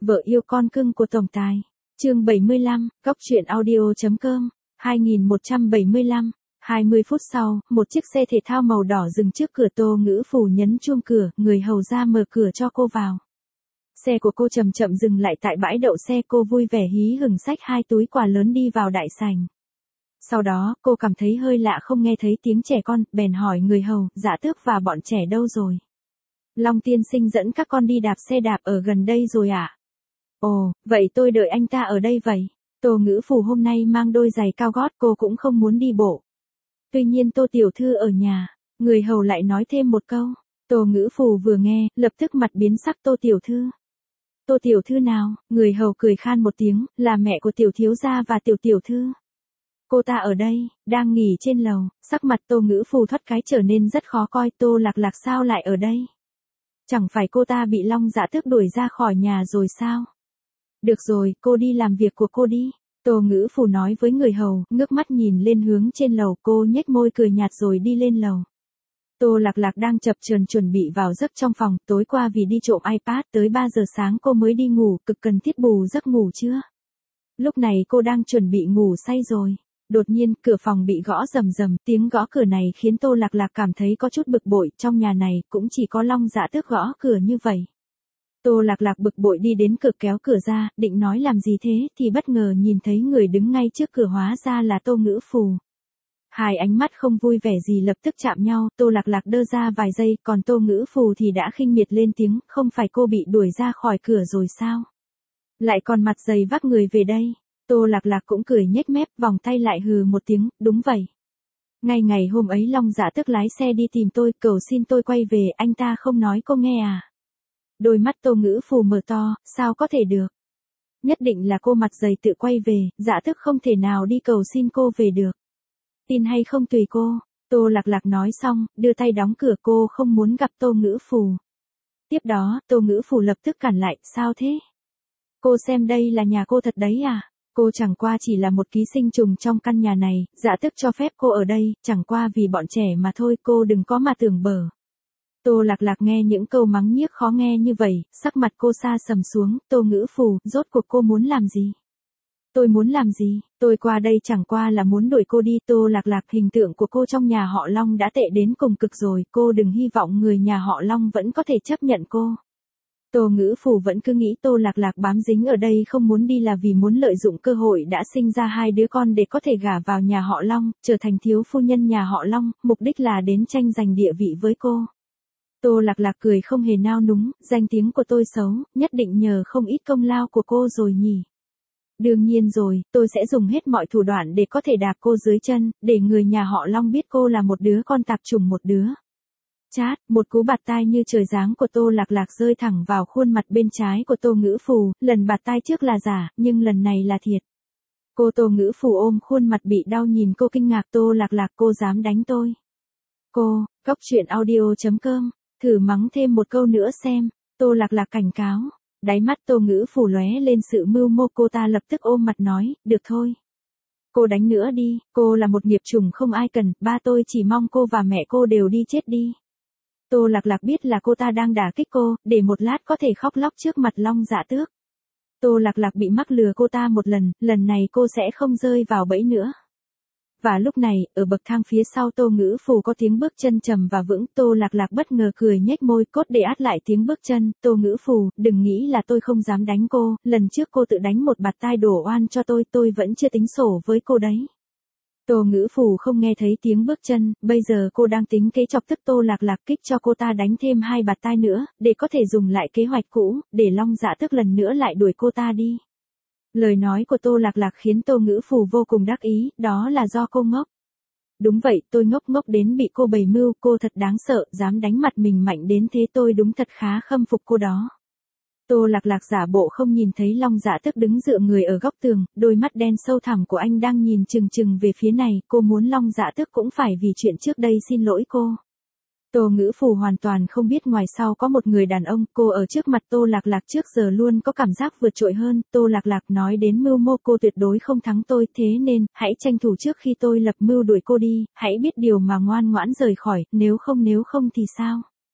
Vợ yêu con cưng của tổng tài. Chương 75, Góc truyện audio.com. 2175. 20 phút sau, một chiếc xe thể thao màu đỏ dừng trước cửa Tô Ngữ Phù nhấn chuông cửa, người hầu ra mở cửa cho cô vào. Xe của cô chậm chậm dừng lại tại bãi đậu xe, cô vui vẻ hí hửng xách 2 túi quà lớn đi vào đại sảnh. Sau đó, cô cảm thấy hơi lạ không nghe thấy tiếng trẻ con, bèn hỏi người hầu, Dạ Tước và bọn trẻ đâu rồi? Long tiên sinh dẫn các con đi đạp xe đạp ở gần đây rồi ạ. Ồ, vậy tôi đợi anh ta ở đây vậy. Tô Ngữ Phù hôm nay mang đôi giày cao gót, cô cũng không muốn đi bộ. Tuy nhiên Tô tiểu thư ở nhà, người hầu lại nói thêm một câu. Tô Ngữ Phù vừa nghe, lập tức mặt biến sắc. Tô tiểu thư. Tô tiểu thư nào? Người hầu cười khan một tiếng, là mẹ của tiểu thiếu gia và tiểu tiểu thư. Cô ta ở đây, đang nghỉ trên lầu. Sắc mặt Tô Ngữ Phù thoát cái trở nên rất khó coi. Tô Lạc Lạc sao lại ở đây? Chẳng phải cô ta bị Long Dạ Tước đuổi ra khỏi nhà rồi sao? Được rồi, cô đi làm việc của cô đi. Tô Ngữ Phù nói với người hầu, ngước mắt nhìn lên hướng trên lầu, cô nhếch môi cười nhạt rồi đi lên lầu. Tô Lạc Lạc đang chập chờn chuẩn bị vào giấc trong phòng, tối qua vì đi trộm iPad tới 3 giờ sáng cô mới đi ngủ, cực cần thiết bù giấc ngủ chưa? Lúc này cô đang chuẩn bị ngủ say rồi. Đột nhiên, cửa phòng bị gõ rầm rầm, tiếng gõ cửa này khiến Tô Lạc Lạc cảm thấy có chút bực bội, trong nhà này cũng chỉ có Long Dạ Tước gõ cửa như vậy. Tô Lạc Lạc bực bội đi đến cửa kéo cửa ra, định nói làm gì thế, thì bất ngờ nhìn thấy người đứng ngay trước cửa hóa ra là Tô Ngữ Phù. Hai ánh mắt không vui vẻ gì lập tức chạm nhau, Tô Lạc Lạc đơ ra vài giây, còn Tô Ngữ Phù thì đã khinh miệt lên tiếng, không phải cô bị đuổi ra khỏi cửa rồi sao? Lại còn mặt dày vác người về đây. Tô Lạc Lạc cũng cười nhếch mép, vòng tay lại hừ một tiếng, đúng vậy. Ngay ngày hôm ấy Long Dạ Tước lái xe đi tìm tôi, cầu xin tôi quay về, anh ta không nói cô nghe à? Đôi mắt Tô Ngữ Phù mở to, sao có thể được? Nhất định là cô mặt dày tự quay về, Dạ Tước không thể nào đi cầu xin cô về được. Tin hay không tùy cô. Tô Lạc Lạc nói xong, đưa tay đóng cửa, cô không muốn gặp Tô Ngữ Phù. Tiếp đó, Tô Ngữ Phù lập tức cản lại, sao thế? Cô xem đây là nhà cô thật đấy à? Cô chẳng qua chỉ là một ký sinh trùng trong căn nhà này, Dạ Tước cho phép cô ở đây, chẳng qua vì bọn trẻ mà thôi, cô đừng có mà tưởng bở. Tô Lạc Lạc nghe những câu mắng nhiếc khó nghe như vậy, sắc mặt cô sa sầm xuống. Tô Ngữ Phù, rốt cuộc cô muốn làm gì? Tôi muốn làm gì? Tôi qua đây chẳng qua là muốn đuổi cô đi. Tô Lạc Lạc, hình tượng của cô trong nhà họ Long đã tệ đến cùng cực rồi, cô đừng hy vọng người nhà họ Long vẫn có thể chấp nhận cô. Tô Ngữ Phù vẫn cứ nghĩ Tô Lạc Lạc bám dính ở đây không muốn đi là vì muốn lợi dụng cơ hội đã sinh ra 2 đứa con để có thể gả vào nhà họ Long, trở thành thiếu phu nhân nhà họ Long, mục đích là đến tranh giành địa vị với cô. Tô Lạc Lạc cười không hề nao núng, danh tiếng của tôi xấu, nhất định nhờ không ít công lao của cô rồi nhỉ. Đương nhiên rồi, tôi sẽ dùng hết mọi thủ đoạn để có thể đạp cô dưới chân, để người nhà họ Long biết cô là một đứa con tạp chủng một đứa. Chát, một cú bạt tai như trời giáng của Tô Lạc Lạc rơi thẳng vào khuôn mặt bên trái của Tô Ngữ Phù, lần bạt tai trước là giả, nhưng lần này là thiệt. Cô Tô Ngữ Phù ôm khuôn mặt bị đau nhìn cô kinh ngạc, Tô Lạc Lạc, cô dám đánh tôi. Cô, Góc truyện audio.com, thử mắng thêm một câu nữa xem. Tô Lạc Lạc cảnh cáo. Đáy mắt Tô Ngữ Phù lóe lên sự mưu mô, cô ta lập tức ôm mặt nói, được thôi. Cô đánh nữa đi, cô là một nghiệp chủng không ai cần, ba tôi chỉ mong cô và mẹ cô đều đi chết đi. Tô Lạc Lạc biết là cô ta đang đả kích cô, để một lát có thể khóc lóc trước mặt Long Dạ Tước. Tô Lạc Lạc bị mắc lừa cô ta một lần này cô sẽ không rơi vào bẫy nữa. Và lúc này, ở bậc thang phía sau Tô Ngữ Phù có tiếng bước chân trầm và vững, Tô Lạc Lạc bất ngờ cười nhếch môi, cốt để át lại tiếng bước chân. Tô Ngữ Phù, đừng nghĩ là tôi không dám đánh cô, lần trước cô tự đánh một bạt tai đổ oan cho tôi vẫn chưa tính sổ với cô đấy. Tô Ngữ Phù không nghe thấy tiếng bước chân, bây giờ cô đang tính kế chọc tức Tô Lạc Lạc, kích cho cô ta đánh thêm 2 bạt tai nữa, để có thể dùng lại kế hoạch cũ, để Long Dạ Tước lần nữa lại đuổi cô ta đi. Lời nói của Tô Lạc Lạc khiến Tô Ngữ Phù vô cùng đắc ý, đó là do cô ngốc. Đúng vậy, tôi ngốc đến bị cô bày mưu, cô thật đáng sợ, dám đánh mặt mình mạnh đến thế, tôi đúng thật khá khâm phục cô đó. Tô Lạc Lạc giả bộ không nhìn thấy Long Dạ Tước đứng dựa người ở góc tường, đôi mắt đen sâu thẳm của anh đang nhìn chừng chừng về phía này, cô muốn Long Dạ Tước cũng phải vì chuyện trước đây xin lỗi cô. Tô Ngữ Phù hoàn toàn không biết ngoài sau có một người đàn ông, cô ở trước mặt Tô Lạc Lạc trước giờ luôn có cảm giác vượt trội hơn. Tô Lạc Lạc nói đến mưu mô, cô tuyệt đối không thắng tôi, thế nên, hãy tranh thủ trước khi tôi lập mưu đuổi cô đi, hãy biết điều mà ngoan ngoãn rời khỏi, nếu không thì sao?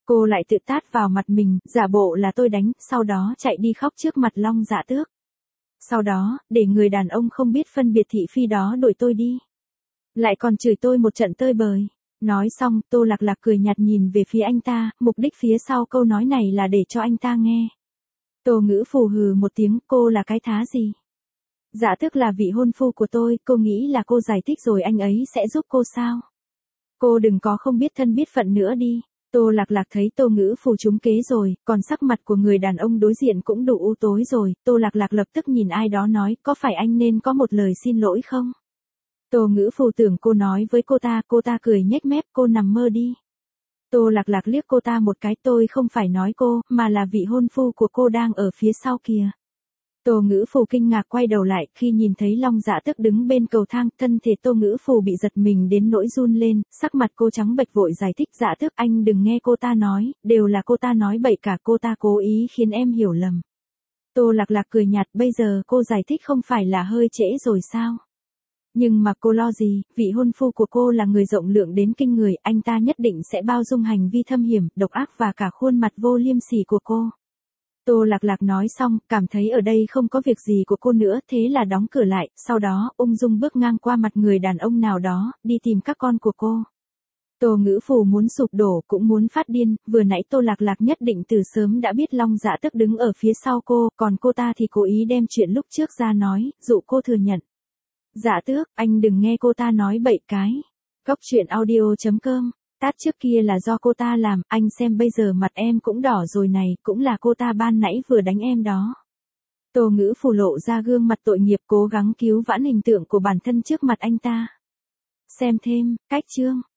Cô lại tự tát vào mặt mình, giả bộ là tôi đánh, sau đó chạy đi khóc trước mặt Long Dạ Tước. Sau đó, để người đàn ông không biết phân biệt thị phi đó đuổi tôi đi. Lại còn chửi tôi một trận tơi bời. Nói xong, Tô Lạc Lạc cười nhạt nhìn về phía anh ta, mục đích phía sau câu nói này là để cho anh ta nghe. Tô Ngữ Phù hừ một tiếng, cô là cái thá gì? Dạ Tước là vị hôn phu của tôi, cô nghĩ là cô giải thích rồi anh ấy sẽ giúp cô sao? Cô đừng có không biết thân biết phận nữa đi. Tô Lạc Lạc thấy Tô Ngữ Phù trúng kế rồi, còn sắc mặt của người đàn ông đối diện cũng đủ u tối rồi, Tô Lạc Lạc lập tức nhìn ai đó nói, có phải anh nên có một lời xin lỗi không? Tô Ngữ Phù tưởng cô nói với cô ta cười nhếch mép, cô nằm mơ đi. Tô Lạc Lạc liếc cô ta một cái, tôi không phải nói cô, mà là vị hôn phu của cô đang ở phía sau kìa. Tô Ngữ Phù kinh ngạc quay đầu lại, khi nhìn thấy Long Dạ Tước đứng bên cầu thang, thân thể Tô Ngữ Phù bị giật mình đến nỗi run lên, sắc mặt cô trắng bệch vội giải thích, Dạ Tước anh đừng nghe cô ta nói, đều là cô ta nói bậy cả, cô ta cố ý khiến em hiểu lầm. Tô Lạc Lạc cười nhạt, bây giờ cô giải thích không phải là hơi trễ rồi sao? Nhưng mà cô lo gì, vị hôn phu của cô là người rộng lượng đến kinh người, anh ta nhất định sẽ bao dung hành vi thâm hiểm, độc ác và cả khuôn mặt vô liêm sỉ của cô. Tô Lạc Lạc nói xong, cảm thấy ở đây không có việc gì của cô nữa, thế là đóng cửa lại, sau đó, ung dung bước ngang qua mặt người đàn ông nào đó, đi tìm các con của cô. Tô Ngữ Phù muốn sụp đổ, cũng muốn phát điên, vừa nãy Tô Lạc Lạc nhất định từ sớm đã biết Long Dạ Tước đứng ở phía sau cô, còn cô ta thì cố ý đem chuyện lúc trước ra nói, dụ cô thừa nhận. Dạ Tước, anh đừng nghe cô ta nói bậy cái. Cóc truyện audio.com. Tát trước kia là do cô ta làm, anh xem bây giờ mặt em cũng đỏ rồi này, cũng là cô ta ban nãy vừa đánh em đó. Tô Ngữ Phù lộ ra gương mặt tội nghiệp, cố gắng cứu vãn hình tượng của bản thân trước mặt anh ta. Xem thêm, cách chương.